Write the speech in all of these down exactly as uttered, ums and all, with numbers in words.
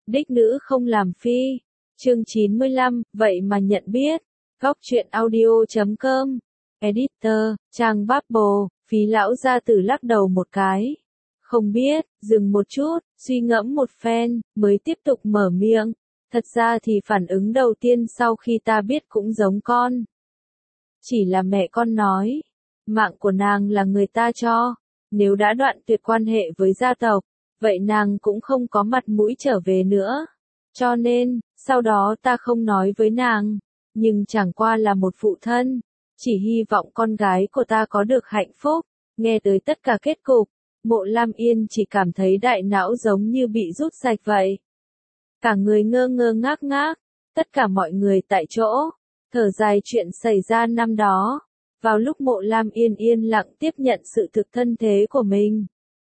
Đích nữ không làm phi. Chương chín mươi lăm, vậy mà nhận biết. Góc truyện audio chấm com. Editor, trang Bubble, Phí lão gia tử lắc đầu một cái. Không biết, dừng một chút, suy ngẫm một phen, mới tiếp tục mở miệng. Thật ra thì phản ứng đầu tiên sau khi ta biết cũng giống con. Chỉ là mẹ con nói, mạng của nàng là người ta cho, nếu đã đoạn tuyệt quan hệ với gia tộc, vậy nàng cũng không có mặt mũi trở về nữa. Cho nên, sau đó ta không nói với nàng, nhưng chẳng qua là một phụ thân, chỉ hy vọng con gái của ta có được hạnh phúc. Nghe tới tất cả kết cục, Mộ Lam Yên chỉ cảm thấy đại não giống như bị rút sạch vậy. Cả người ngơ ngơ ngác ngác, tất cả mọi người tại chỗ, thở dài chuyện xảy ra năm đó. Vào lúc Mộ Lam Yên yên lặng tiếp nhận sự thực thân thế của mình.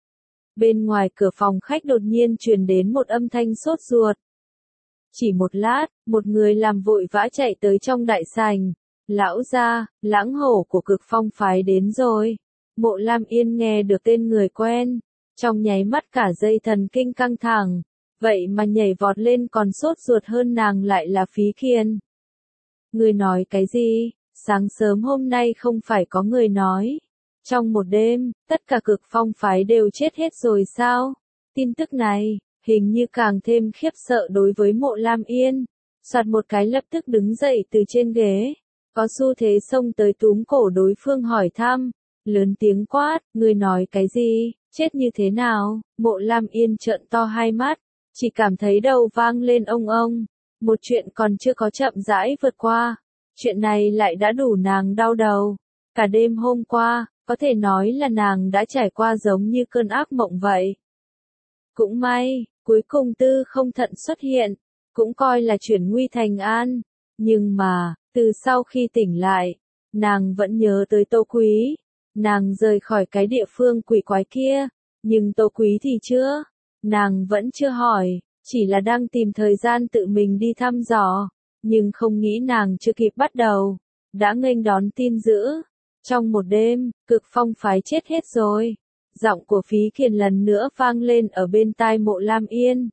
Bên ngoài cửa phòng khách đột nhiên truyền đến một âm thanh sốt ruột. Chỉ một lát, một người làm vội vã chạy tới trong đại sảnh. Lão gia, Lãng Hổ của Cực Phong phái đến rồi. Mộ Lam Yên nghe được tên người quen, trong nháy mắt cả dây thần kinh căng thẳng, vậy mà nhảy vọt lên còn sốt ruột hơn nàng lại là Phí Kiên. Người nói cái gì? Sáng sớm hôm nay không phải có người nói, trong một đêm, tất cả Cực Phong phái đều chết hết rồi sao? Tin tức này, hình như càng thêm khiếp sợ đối với Mộ Lam Yên. Soạt một cái lập tức đứng dậy từ trên ghế, có xu thế xông tới túm cổ đối phương hỏi thăm, lớn tiếng quát, người nói cái gì, chết như thế nào? Mộ Lam Yên trợn to hai mắt, chỉ cảm thấy đầu vang lên ông ông, một chuyện còn chưa có chậm rãi vượt qua. Chuyện này lại đã đủ nàng đau đầu. Cả đêm hôm qua, có thể nói là nàng đã trải qua giống như cơn ác mộng vậy. Cũng may, cuối cùng Tư Không Thận xuất hiện, cũng coi là chuyển nguy thành an. Nhưng mà, từ sau khi tỉnh lại, nàng vẫn nhớ tới Tô Quý. Nàng rời khỏi cái địa phương quỷ quái kia, nhưng Tô Quý thì chưa. Nàng vẫn chưa hỏi, chỉ là đang tìm thời gian tự mình đi thăm dò. Nhưng không nghĩ nàng chưa kịp bắt đầu, đã nghênh đón tin dữ. Trong một đêm, Cực Phong phái chết hết rồi. Giọng của Phí Kiền lần nữa vang lên ở bên tai Mộ Lam Yên.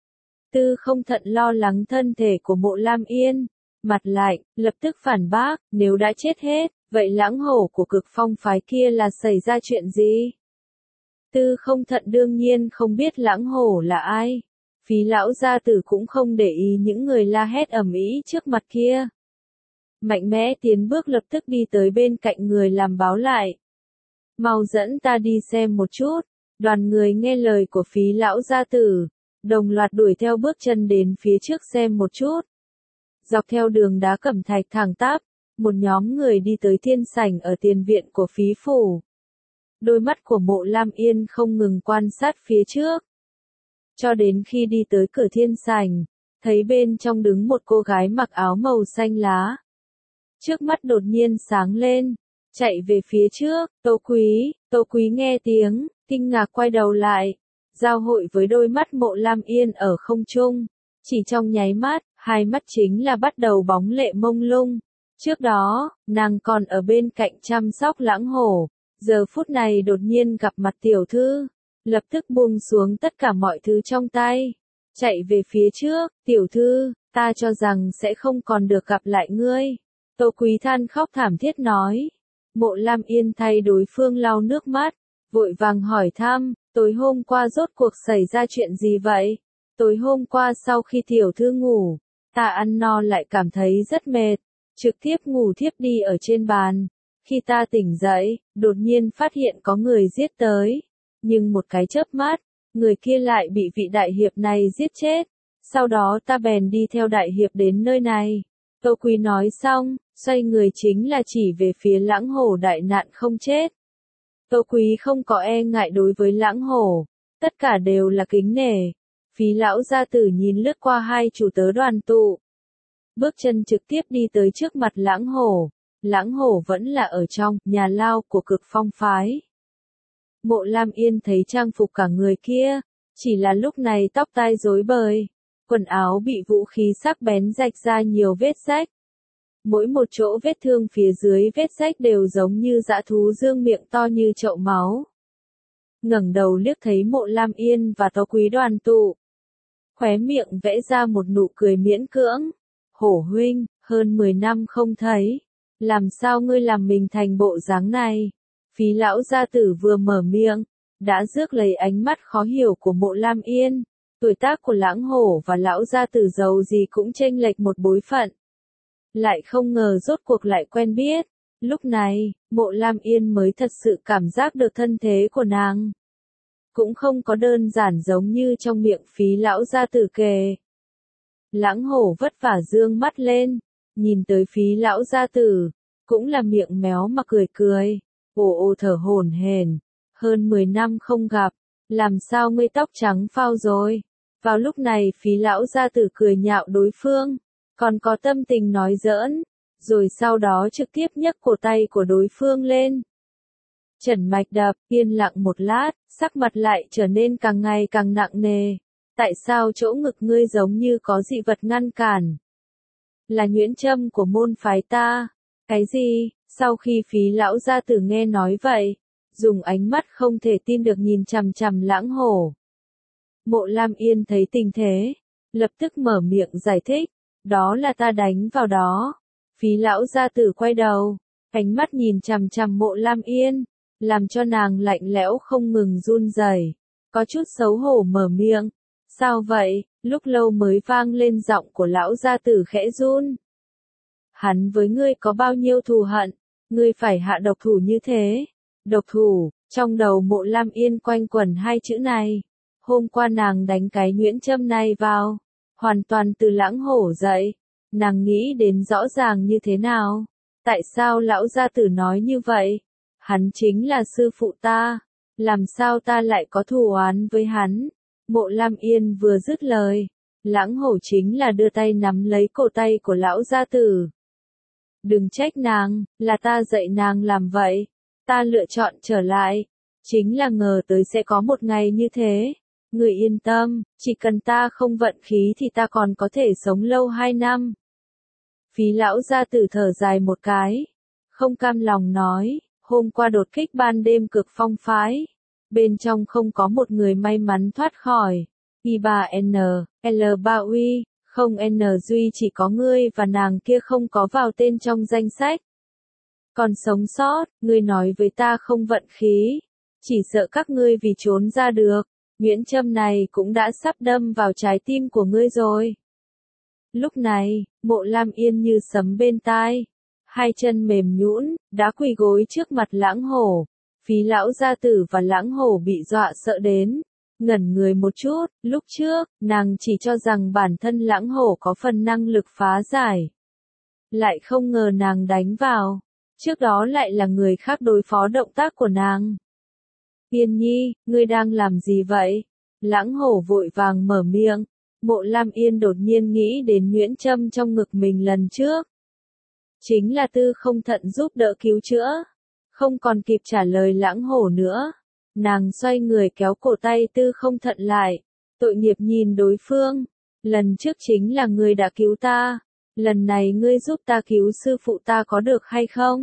Tư Không Thận lo lắng thân thể của Mộ Lam Yên, mặt lạnh, lập tức phản bác, nếu đã chết hết, vậy Lãng Hổ của Cực Phong phái kia là xảy ra chuyện gì? Tư Không Thận đương nhiên không biết Lãng Hổ là ai. Phí lão gia tử cũng không để ý những người la hét ầm ĩ trước mặt kia. Mạnh mẽ tiến bước lập tức đi tới bên cạnh người làm báo lại. Mau dẫn ta đi xem một chút. Đoàn người nghe lời của Phí lão gia tử, đồng loạt đuổi theo bước chân đến phía trước xem một chút. Dọc theo đường đá cẩm thạch thẳng tắp, một nhóm người đi tới thiên sảnh ở tiền viện của Phí phủ. Đôi mắt của Mộ Lam Yên không ngừng quan sát phía trước. Cho đến khi đi tới cửa thiên sảnh, thấy bên trong đứng một cô gái mặc áo màu xanh lá. Trước mắt đột nhiên sáng lên, chạy về phía trước, Tô Quý, Tô Quý nghe tiếng, kinh ngạc quay đầu lại, giao hội với đôi mắt Mộ Lam Yên ở không trung. Chỉ trong nháy mắt, hai mắt chính là bắt đầu bóng lệ mông lung. Trước đó, nàng còn ở bên cạnh chăm sóc Lãng Hổ, giờ phút này đột nhiên gặp mặt tiểu thư. Lập tức buông xuống tất cả mọi thứ trong tay, chạy về phía trước, tiểu thư, ta cho rằng sẽ không còn được gặp lại ngươi. Tô Quý than khóc thảm thiết nói. Mộ Lam Yên thay đối phương lau nước mắt, vội vàng hỏi thăm, tối hôm qua rốt cuộc xảy ra chuyện gì vậy? Tối hôm qua sau khi tiểu thư ngủ, ta ăn no lại cảm thấy rất mệt, trực tiếp ngủ thiếp đi ở trên bàn. Khi ta tỉnh dậy, đột nhiên phát hiện có người giết tới. Nhưng một cái chớp mắt, người kia lại bị vị đại hiệp này giết chết. Sau đó ta bèn đi theo đại hiệp đến nơi này. Tô Quý nói xong, xoay người chính là chỉ về phía Lãng Hổ đại nạn không chết. Tô Quý không có e ngại đối với Lãng Hổ, tất cả đều là kính nể. Phí lão gia tử nhìn lướt qua hai chủ tớ đoàn tụ, bước chân trực tiếp đi tới trước mặt Lãng Hổ. Lãng Hổ vẫn là ở trong nhà lao của Cực Phong phái. Mộ Lam Yên thấy trang phục cả người kia, chỉ là lúc này tóc tai rối bời, quần áo bị vũ khí sắc bén rạch ra nhiều vết rách. Mỗi một chỗ vết thương phía dưới vết rách đều giống như dã thú dương miệng to như chậu máu. Ngẩng đầu liếc thấy Mộ Lam Yên và Tô Quý đoàn tụ, khóe miệng vẽ ra một nụ cười miễn cưỡng. Hổ huynh, hơn mười năm không thấy, làm sao ngươi làm mình thành bộ dáng này? Phí lão gia tử vừa mở miệng, đã rước lấy ánh mắt khó hiểu của Mộ Lam Yên. Tuổi tác của Lãng Hổ và lão gia tử giàu gì cũng chênh lệch một bối phận. Lại không ngờ rốt cuộc lại quen biết. Lúc này, Mộ Lam Yên mới thật sự cảm giác được thân thế của nàng. Cũng không có đơn giản giống như trong miệng Phí lão gia tử kể. Lãng Hổ vất vả dương mắt lên, nhìn tới Phí lão gia tử, cũng là miệng méo mà cười cười. Ồ ồ thở hổn hển, hơn mười năm không gặp, làm sao ngươi tóc trắng phao rồi? Vào lúc này Phí lão gia tử cười nhạo đối phương, còn có tâm tình nói giỡn, rồi sau đó trực tiếp nhấc cổ tay của đối phương lên. Trần mạch đập, yên lặng một lát, sắc mặt lại trở nên càng ngày càng nặng nề. Tại sao chỗ ngực ngươi giống như có dị vật ngăn cản? Là nhuyễn châm của môn phái ta. Cái gì? Sau khi Phí lão gia tử nghe nói vậy, dùng ánh mắt không thể tin được nhìn chằm chằm Lãng Hổ. Mộ Lam Yên thấy tình thế, lập tức mở miệng giải thích, đó là ta đánh vào đó. Phí lão gia tử quay đầu, ánh mắt nhìn chằm chằm Mộ Lam Yên, làm cho nàng lạnh lẽo không ngừng run rẩy, có chút xấu hổ mở miệng. Sao vậy? Lúc lâu mới vang lên giọng của lão gia tử khẽ run. Hắn với ngươi có bao nhiêu thù hận, ngươi phải hạ độc thủ như thế. Độc thủ, trong đầu Mộ Lam Yên quanh quẩn hai chữ này. Hôm qua nàng đánh cái nhuyễn châm này vào, hoàn toàn từ Lãng Hổ dậy. Nàng nghĩ đến rõ ràng như thế nào? Tại sao lão gia tử nói như vậy? Hắn chính là sư phụ ta, làm sao ta lại có thù oán với hắn? Mộ Lam Yên vừa dứt lời, Lãng Hổ chính là đưa tay nắm lấy cổ tay của lão gia tử. Đừng trách nàng, là ta dạy nàng làm vậy. Ta lựa chọn trở lại, chính là ngờ tới sẽ có một ngày như thế. Người yên tâm, chỉ cần ta không vận khí thì ta còn có thể sống lâu hai năm. Phí lão gia tử thở dài một cái, không cam lòng nói, hôm qua đột kích ban đêm cực phong phái. Bên trong không có một người may mắn thoát khỏi. I ba N, L ba Uy, không N Duy chỉ có ngươi và nàng kia không có vào tên trong danh sách. Còn sống sót, ngươi nói với ta không vận khí. Chỉ sợ các ngươi vì trốn ra được. Nhuyễn châm này cũng đã sắp đâm vào trái tim của ngươi rồi. Lúc này, Mộ Lam Yên như sấm bên tai. Hai chân mềm nhũn, đã quỳ gối trước mặt Lãng Hổ. Phí lão gia tử và Lãng Hổ bị dọa sợ đến, ngẩn người một chút. Lúc trước, nàng chỉ cho rằng bản thân Lãng Hổ có phần năng lực phá giải. Lại không ngờ nàng đánh vào. Trước đó lại là người khác đối phó động tác của nàng. Yên nhi, ngươi đang làm gì vậy? Lãng Hổ vội vàng mở miệng. Mộ Lam Yên đột nhiên nghĩ đến nhuyễn châm trong ngực mình lần trước. Chính là Tư Không Thận giúp đỡ cứu chữa. Không còn kịp trả lời Lãng Hổ nữa. Nàng xoay người kéo cổ tay Tư Không Thận lại. Tội nghiệp nhìn đối phương. Lần trước chính là ngươi đã cứu ta. Lần này ngươi giúp ta cứu sư phụ ta có được hay không?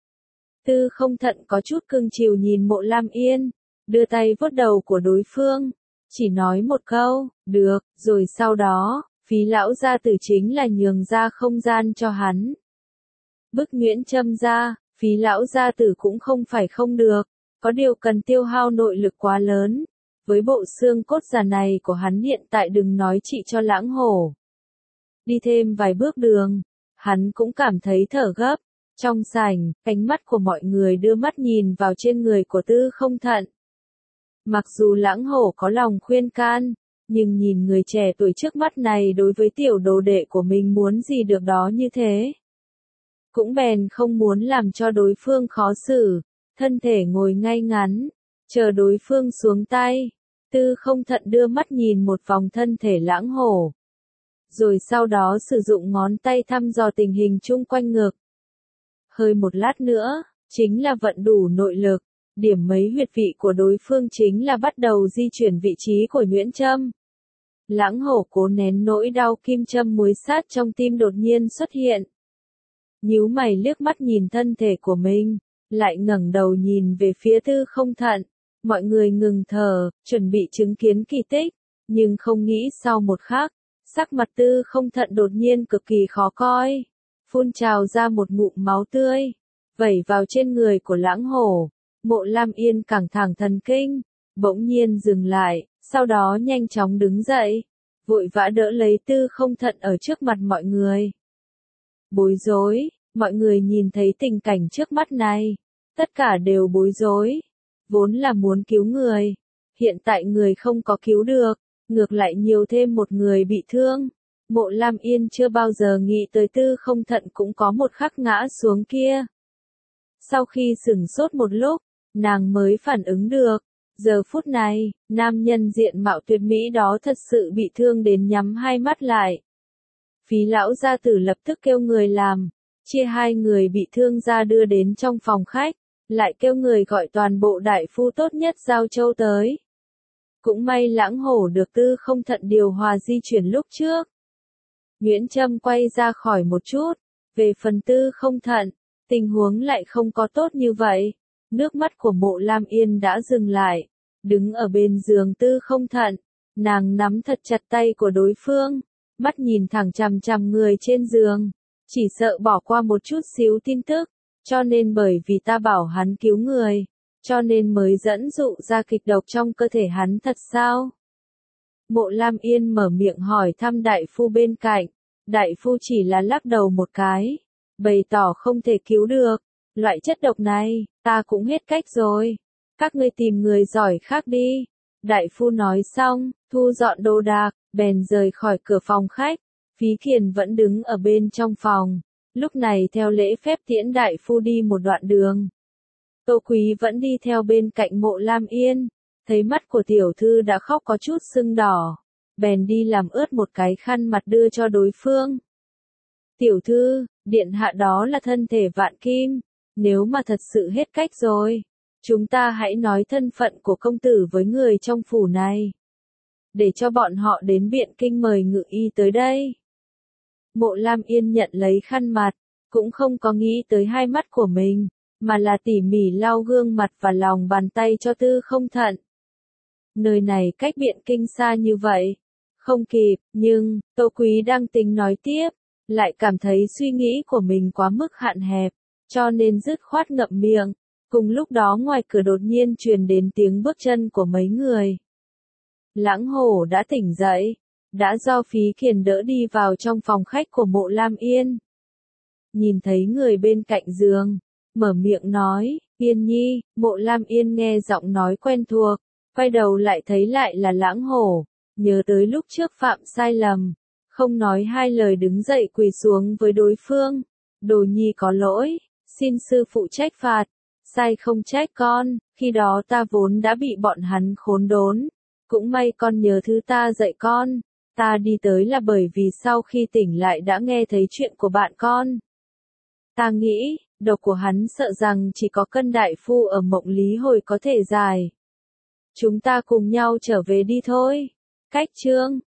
Tư Không Thận có chút cưng chiều nhìn Mộ Lam Yên. Đưa tay vuốt đầu của đối phương. Chỉ nói một câu, được, rồi sau đó, Phí lão gia tử chính là nhường ra không gian cho hắn. Bức nhuyễn châm ra, Phí lão gia tử cũng không phải không được, có điều cần tiêu hao nội lực quá lớn. Với bộ xương cốt già này của hắn hiện tại đừng nói trị cho Lãng Hổ. Đi thêm vài bước đường, hắn cũng cảm thấy thở gấp. Trong sảnh, ánh mắt của mọi người đưa mắt nhìn vào trên người của Tư Không Thận. Mặc dù Lãng Hổ có lòng khuyên can, nhưng nhìn người trẻ tuổi trước mắt này đối với tiểu đồ đệ của mình muốn gì được đó như thế. Cũng bèn không muốn làm cho đối phương khó xử, thân thể ngồi ngay ngắn, chờ đối phương xuống tay. Tư Không Thận đưa mắt nhìn một vòng thân thể Lãng Hổ. Rồi sau đó sử dụng ngón tay thăm dò tình hình chung quanh ngực. Hơi một lát nữa, chính là vận đủ nội lực. Điểm mấy huyệt vị của đối phương chính là bắt đầu di chuyển vị trí của nhuyễn châm. Lãng Hổ cố nén nỗi đau kim châm muối sát trong tim đột nhiên xuất hiện. Nhíu mày liếc mắt nhìn thân thể của mình, lại ngẩng đầu nhìn về phía Tư Không Thận. Mọi người ngừng thở, chuẩn bị chứng kiến kỳ tích. Nhưng không nghĩ sau một khắc, sắc mặt Tư Không Thận đột nhiên cực kỳ khó coi, phun trào ra một ngụm máu tươi, vẩy vào trên người của Lãng Hổ. Mộ Lam Yên căng thẳng thần kinh, bỗng nhiên dừng lại, sau đó nhanh chóng đứng dậy, vội vã đỡ lấy Tư Không Thận ở trước mặt mọi người. Bối rối, mọi người nhìn thấy tình cảnh trước mắt này, tất cả đều bối rối, vốn là muốn cứu người, hiện tại người không có cứu được, ngược lại nhiều thêm một người bị thương. Mộ Lam Yên chưa bao giờ nghĩ tới Tư Không Thận cũng có một khắc ngã xuống kia. Sau khi sửng sốt một lúc, nàng mới phản ứng được, giờ phút này, nam nhân diện mạo tuyệt mỹ đó thật sự bị thương đến nhắm hai mắt lại. Phí lão gia tử lập tức kêu người làm, chia hai người bị thương ra đưa đến trong phòng khách, lại kêu người gọi toàn bộ đại phu tốt nhất Giao Châu tới. Cũng may Lãng Hổ được Tư Không Thận điều hòa di chuyển lúc trước. Nguyễn Trâm quay ra khỏi một chút, về phần Tư Không Thận, tình huống lại không có tốt như vậy. Nước mắt của Mộ Lam Yên đã dừng lại, đứng ở bên giường Tư Không Thận, nàng nắm thật chặt tay của đối phương, mắt nhìn thẳng chằm chằm người trên giường, chỉ sợ bỏ qua một chút xíu tin tức, cho nên bởi vì ta bảo hắn cứu người, cho nên mới dẫn dụ ra kịch độc trong cơ thể hắn thật sao? Mộ Lam Yên mở miệng hỏi thăm đại phu bên cạnh, đại phu chỉ là lắc đầu một cái, bày tỏ không thể cứu được, loại chất độc này, ta cũng hết cách rồi, các ngươi tìm người giỏi khác đi. Đại phu nói xong, thu dọn đồ đạc, bèn rời khỏi cửa phòng khách, Phí Kiền vẫn đứng ở bên trong phòng, lúc này theo lễ phép tiễn đại phu đi một đoạn đường. Tô Quý vẫn đi theo bên cạnh Mộ Lam Yên, thấy mắt của tiểu thư đã khóc có chút sưng đỏ, bèn đi làm ướt một cái khăn mặt đưa cho đối phương. Tiểu thư, điện hạ đó là thân thể vạn kim, nếu mà thật sự hết cách rồi, chúng ta hãy nói thân phận của công tử với người trong phủ này, để cho bọn họ đến Biện Kinh mời ngự y tới đây. Mộ Lam Yên nhận lấy khăn mặt, cũng không có nghĩ tới hai mắt của mình, mà là tỉ mỉ lau gương mặt và lòng bàn tay cho Tư Không Thận. Nơi này cách Biện Kinh xa như vậy, không kịp, nhưng, Tô Quý đang tính nói tiếp, lại cảm thấy suy nghĩ của mình quá mức hạn hẹp, cho nên dứt khoát ngậm miệng. Cùng lúc đó ngoài cửa đột nhiên truyền đến tiếng bước chân của mấy người. Lãng Hổ đã tỉnh dậy, đã do Phí Kiền đỡ đi vào trong phòng khách của Mộ Lam Yên. Nhìn thấy người bên cạnh giường, mở miệng nói, Yên Nhi. Mộ Lam Yên nghe giọng nói quen thuộc, quay đầu lại thấy lại là Lãng Hổ, nhớ tới lúc trước phạm sai lầm, không nói hai lời đứng dậy quỳ xuống với đối phương. Đồ nhi có lỗi, xin sư phụ trách phạt, sai không trách con, khi đó ta vốn đã bị bọn hắn khốn đốn, cũng may con nhớ thứ ta dạy con, ta đi tới là bởi vì sau khi tỉnh lại đã nghe thấy chuyện của bạn con. Ta nghĩ, độc của hắn sợ rằng chỉ có Cân đại phu ở Mộng Lý Hồi có thể giải. Chúng ta cùng nhau trở về đi thôi. Cách chương